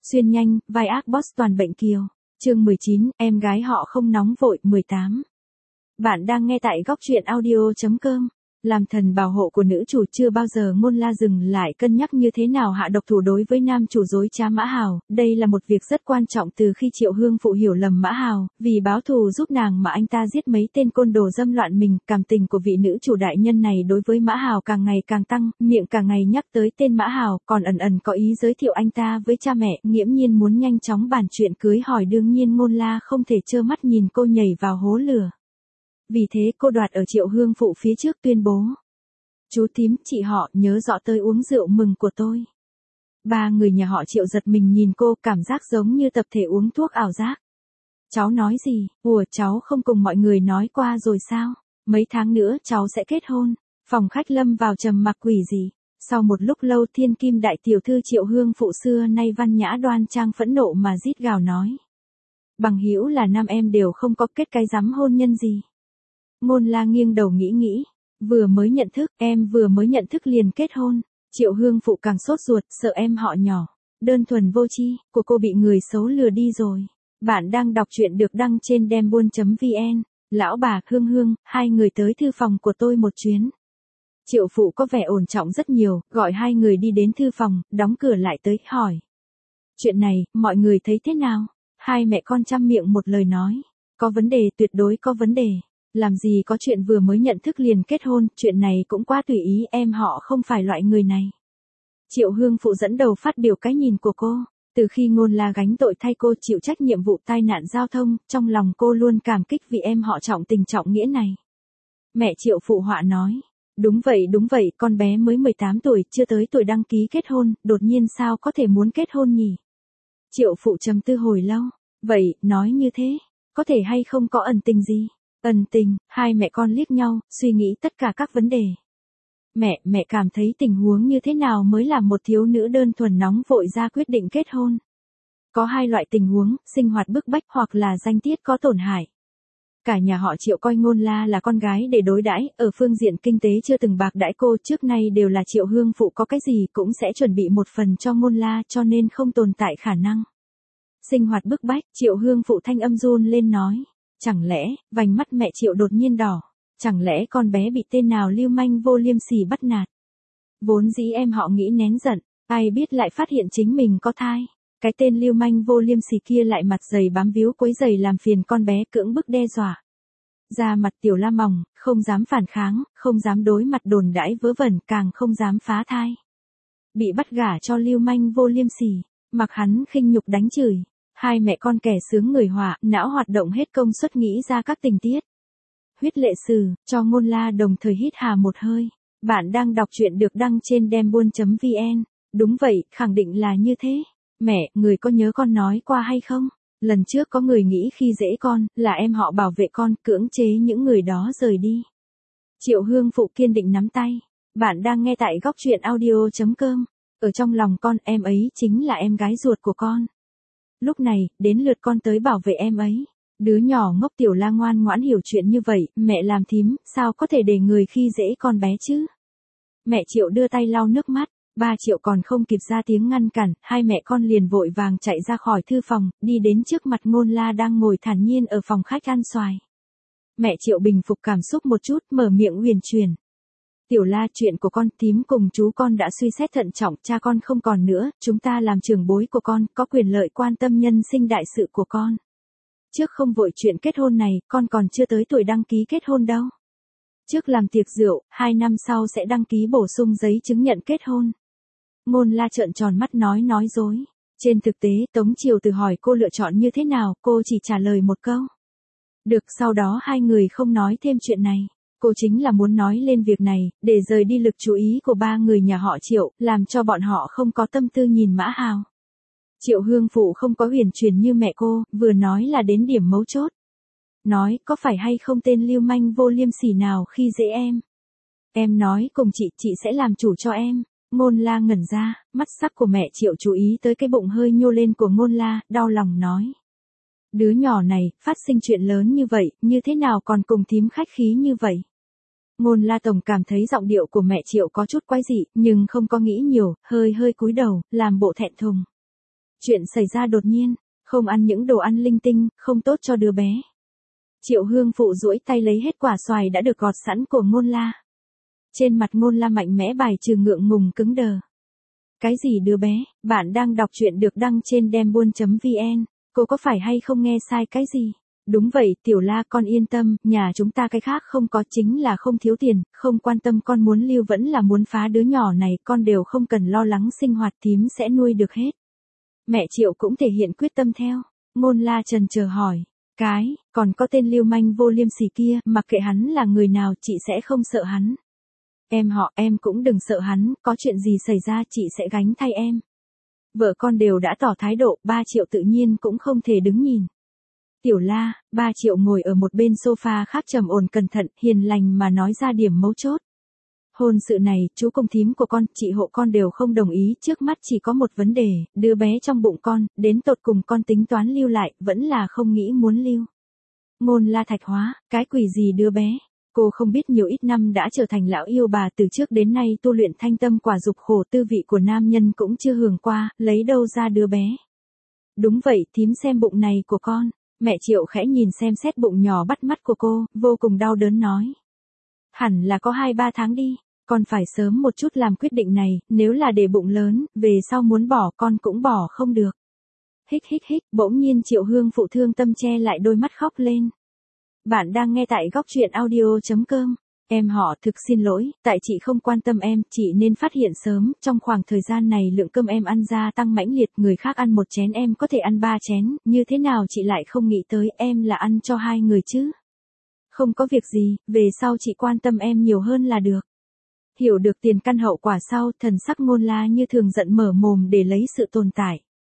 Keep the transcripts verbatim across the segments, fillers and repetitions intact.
Xuyên nhanh, vai ác boss toàn bệnh kiều. Chương mười chín, em gái họ không nóng vội. mười tám. Bạn đang nghe tại góc truyện audio chấm com. Làm thần bảo hộ của nữ chủ chưa bao giờ Ngôn La dừng lại cân nhắc như thế nào hạ độc thủ đối với nam chủ dối trá Mã Hào. Đây là một việc rất quan trọng từ khi Triệu Hương Phụ hiểu lầm Mã Hào, vì báo thù giúp nàng mà anh ta giết mấy tên côn đồ dâm loạn mình. Cảm tình của vị nữ chủ đại nhân này đối với Mã Hào càng ngày càng tăng, miệng càng ngày nhắc tới tên Mã Hào, còn ẩn ẩn có ý giới thiệu anh ta với cha mẹ, nghiễm nhiên muốn nhanh chóng bàn chuyện cưới hỏi. Đương nhiên Ngôn La không thể trơ mắt nhìn cô nhảy vào hố lửa. Vì thế cô đoạt ở Triệu Hương Phụ phía trước tuyên bố. Chú thím, chị họ, nhớ rõ tới uống rượu mừng của tôi. Ba người nhà họ Triệu giật mình nhìn cô, cảm giác giống như tập thể uống thuốc ảo giác. Cháu nói gì? Ủa, cháu không cùng mọi người nói qua rồi sao? Mấy tháng nữa cháu sẽ kết hôn. Phòng khách lâm vào trầm mặc quỷ gì. Sau một lúc lâu thiên kim đại tiểu thư Triệu Hương Phụ xưa nay văn nhã đoan trang phẫn nộ mà rít gào nói. Bằng hữu là nam em đều không có, kết cái rắm hôn nhân gì. Ngôn La nghiêng đầu nghĩ nghĩ. Vừa mới nhận thức, em vừa mới nhận thức liền kết hôn. Triệu Hương Phụ càng sốt ruột, sợ em họ nhỏ, đơn thuần vô tri của cô bị người xấu lừa đi rồi. Bạn đang đọc truyện được đăng trên dembuôn chấm vn. Lão bà, Hương Hương, hai người tới thư phòng của tôi một chuyến. Triệu Phụ có vẻ ổn trọng rất nhiều, gọi hai người đi đến thư phòng, đóng cửa lại tới, hỏi. Chuyện này, mọi người thấy thế nào? Hai mẹ con chăm miệng một lời nói. Có vấn đề, tuyệt đối có vấn đề. Làm gì có chuyện vừa mới nhận thức liền kết hôn, chuyện này cũng quá tùy ý, em họ không phải loại người này. Triệu Hương Phụ dẫn đầu phát biểu cái nhìn của cô. Từ khi Ngôn La gánh tội thay cô chịu trách nhiệm vụ tai nạn giao thông, trong lòng cô luôn cảm kích vì em họ trọng tình trọng nghĩa này. Mẹ Triệu Phụ họa nói. Đúng vậy đúng vậy, con bé mới mười tám tuổi, chưa tới tuổi đăng ký kết hôn, đột nhiên sao có thể muốn kết hôn nhỉ? Triệu Phụ trầm tư hồi lâu. Vậy, nói như thế, có thể hay không có ẩn tình gì? Ẩn tình, hai mẹ con liếc nhau, suy nghĩ tất cả các vấn đề. Mẹ, mẹ cảm thấy tình huống như thế nào mới làm một thiếu nữ đơn thuần nóng vội ra quyết định kết hôn? Có hai loại tình huống, sinh hoạt bức bách hoặc là danh tiết có tổn hại. Cả nhà họ Triệu coi Ngôn La là con gái để đối đãi, ở phương diện kinh tế chưa từng bạc đãi cô, trước nay đều là Triệu Hương Phụ có cái gì cũng sẽ chuẩn bị một phần cho Ngôn La, cho nên không tồn tại khả năng. Sinh hoạt bức bách, Triệu Hương Phụ thanh âm run lên nói. Chẳng lẽ, vành mắt mẹ Triệu đột nhiên đỏ, chẳng lẽ con bé bị tên nào lưu manh vô liêm sỉ bắt nạt? Vốn dĩ em họ nghĩ nén giận, ai biết lại phát hiện chính mình có thai. Cái tên lưu manh vô liêm sỉ kia lại mặt dày bám víu quấy giày làm phiền con bé, cưỡng bức đe dọa. Da mặt Tiểu La mỏng, không dám phản kháng, không dám đối mặt đồn đãi vớ vẩn, càng không dám phá thai. Bị bắt gả cho lưu manh vô liêm sỉ, mặc hắn khinh nhục đánh chửi. Hai mẹ con kẻ sướng người họa, não hoạt động hết công suất nghĩ ra các tình tiết. Huyết lệ sử, cho Ngôn La đồng thời hít hà một hơi. Bạn đang đọc truyện được đăng trên dembuôn chấm vn. Đúng vậy, khẳng định là như thế. Mẹ, người có nhớ con nói qua hay không? Lần trước có người nghĩ khi dễ con, là em họ bảo vệ con, cưỡng chế những người đó rời đi. Triệu Hương Phụ kiên định nắm tay. Bạn đang nghe tại góc truyện audio chấm com. Ở trong lòng con, em ấy chính là em gái ruột của con. Lúc này, đến lượt con tới bảo vệ em ấy. Đứa nhỏ ngốc Tiểu La ngoan ngoãn hiểu chuyện như vậy, mẹ làm thím, sao có thể để người khi dễ con bé chứ? Mẹ Triệu đưa tay lau nước mắt, ba Triệu còn không kịp ra tiếng ngăn cản, hai mẹ con liền vội vàng chạy ra khỏi thư phòng, đi đến trước mặt Ngôn La đang ngồi thản nhiên ở phòng khách ăn xoài. Mẹ Triệu bình phục cảm xúc một chút, mở miệng huyền truyền. Tiểu La, chuyện của con, thím cùng chú con đã suy xét thận trọng, cha con không còn nữa, chúng ta làm trưởng bối của con, có quyền lợi quan tâm nhân sinh đại sự của con. Trước không vội chuyện kết hôn này, con còn chưa tới tuổi đăng ký kết hôn đâu. Trước làm tiệc rượu, hai năm sau sẽ đăng ký bổ sung giấy chứng nhận kết hôn. Ngôn La trợn tròn mắt nói nói dối. Trên thực tế, Tống Triều Từ hỏi cô lựa chọn như thế nào, cô chỉ trả lời một câu. Được, sau đó hai người không nói thêm chuyện này. Cô chính là muốn nói lên việc này, để rời đi lực chú ý của ba người nhà họ Triệu, làm cho bọn họ không có tâm tư nhìn Mã Hào. Triệu Hương Phụ không có huyền truyền như mẹ cô, vừa nói là đến điểm mấu chốt. Nói, có phải hay không tên lưu manh vô liêm sỉ nào khi dễ em? Em nói cùng chị, chị sẽ làm chủ cho em. Ngôn La ngẩn ra, mắt sắc của mẹ Triệu chú ý tới cái bụng hơi nhô lên của Ngôn La, đau lòng nói. Đứa nhỏ này, phát sinh chuyện lớn như vậy, như thế nào còn cùng thím khách khí như vậy? Ngôn La tổng cảm thấy giọng điệu của mẹ Triệu có chút quái dị, nhưng không có nghĩ nhiều, hơi hơi cúi đầu, làm bộ thẹn thùng. Chuyện xảy ra đột nhiên, không ăn những đồ ăn linh tinh, không tốt cho đứa bé. Triệu Hương Phụ duỗi tay lấy hết quả xoài đã được gọt sẵn của Ngôn La. Trên mặt Ngôn La mạnh mẽ bài trừ ngượng ngùng cứng đờ. Cái gì đứa bé, bạn đang đọc truyện được đăng trên dembuôn.vn, cô có phải hay không nghe sai cái gì? Đúng vậy, Tiểu La con yên tâm, nhà chúng ta cái khác không có, chính là không thiếu tiền, không quan tâm con muốn lưu vẫn là muốn phá đứa nhỏ này, con đều không cần lo lắng, sinh hoạt thím sẽ nuôi được hết. Mẹ Triệu cũng thể hiện quyết tâm theo. Ngôn La trần chờ hỏi, cái, còn có tên lưu manh vô liêm sỉ kia, mặc kệ hắn là người nào chị sẽ không sợ hắn. Em họ, em cũng đừng sợ hắn, có chuyện gì xảy ra chị sẽ gánh thay em. Vợ con đều đã tỏ thái độ, ba Triệu tự nhiên cũng không thể đứng nhìn. Tiểu La, ba Triệu ngồi ở một bên sofa khác trầm ổn cẩn thận, hiền lành mà nói ra điểm mấu chốt. Hôn sự này, chú cùng thím của con, chị hộ con đều không đồng ý, trước mắt chỉ có một vấn đề, đứa bé trong bụng con, đến tột cùng con tính toán lưu lại, vẫn là không nghĩ muốn lưu. Ngôn La thạch hóa, cái quỷ gì đứa bé? Cô không biết nhiều ít năm đã trở thành lão yêu bà, từ trước đến nay tu luyện thanh tâm quả dục khổ, tư vị của nam nhân cũng chưa hưởng qua, lấy đâu ra đứa bé. Đúng vậy, thím xem bụng này của con. Mẹ Triệu khẽ nhìn xem xét bụng nhỏ bắt mắt của cô, vô cùng đau đớn nói. Hẳn là có hai ba tháng đi, con phải sớm một chút làm quyết định này, nếu là để bụng lớn, về sau muốn bỏ con cũng bỏ không được. Hích hích hích, bỗng nhiên Triệu Hương Phụ thương tâm che lại đôi mắt khóc lên. Bạn đang nghe tại góc truyện audio.com. Em họ, thực xin lỗi, tại chị không quan tâm em, chị nên phát hiện sớm, trong khoảng thời gian này lượng cơm em ăn gia tăng mãnh liệt, người khác ăn một chén em có thể ăn ba chén, như thế nào chị lại không nghĩ tới em là ăn cho hai người chứ? Không có việc gì, về sau chị quan tâm em nhiều hơn là được. Hiểu được tiền căn hậu quả sau, thần sắc Ngôn La như thường giận mở mồm để lấy sự tồn tại.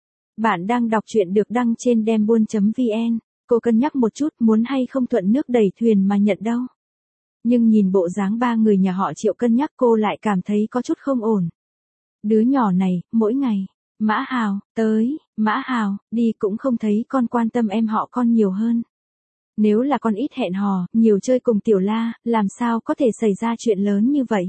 Bạn đang đọc truyện được đăng trên dembuôn.vn, cô cân nhắc một chút muốn hay không thuận nước đẩy thuyền mà nhận đâu. Nhưng nhìn bộ dáng ba người nhà họ Triệu cân nhắc cô lại cảm thấy có chút không ổn. Đứa nhỏ này, mỗi ngày, Mã Hào, tới, Mã Hào, đi cũng không thấy con quan tâm em họ con nhiều hơn. Nếu là con ít hẹn hò, nhiều chơi cùng Tiểu La, làm sao có thể xảy ra chuyện lớn như vậy?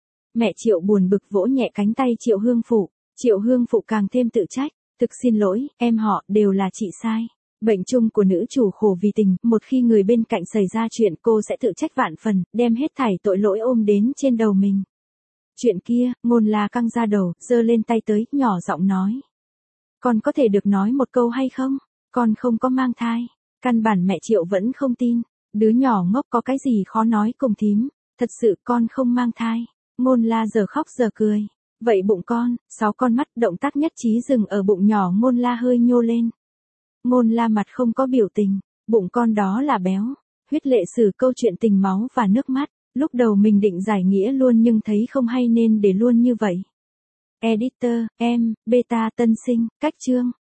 Mẹ Triệu buồn bực vỗ nhẹ cánh tay Triệu Hương Phụ, Triệu Hương Phụ càng thêm tự trách, thực xin lỗi, em họ, đều là chị sai. Bệnh chung của nữ chủ khổ vì tình, một khi người bên cạnh xảy ra chuyện cô sẽ tự trách vạn phần, đem hết thảy tội lỗi ôm đến trên đầu mình. Chuyện kia, Ngôn La căng ra đầu, giơ lên tay tới, nhỏ giọng nói. Con có thể được nói một câu hay không? Con không có mang thai. Căn bản mẹ Triệu vẫn không tin. Đứa nhỏ ngốc có cái gì khó nói cùng thím. Thật sự con không mang thai. Ngôn La giờ khóc giờ cười. Vậy bụng con, sáu con mắt động tác nhất trí dừng ở bụng nhỏ Ngôn La hơi nhô lên. Ngôn La mặt không có biểu tình, bụng con đó là béo. Huyết lệ sử câu chuyện tình máu và nước mắt, lúc đầu mình định giải nghĩa luôn nhưng thấy không hay nên để luôn như vậy. Editor, em, beta tân sinh, cách chương.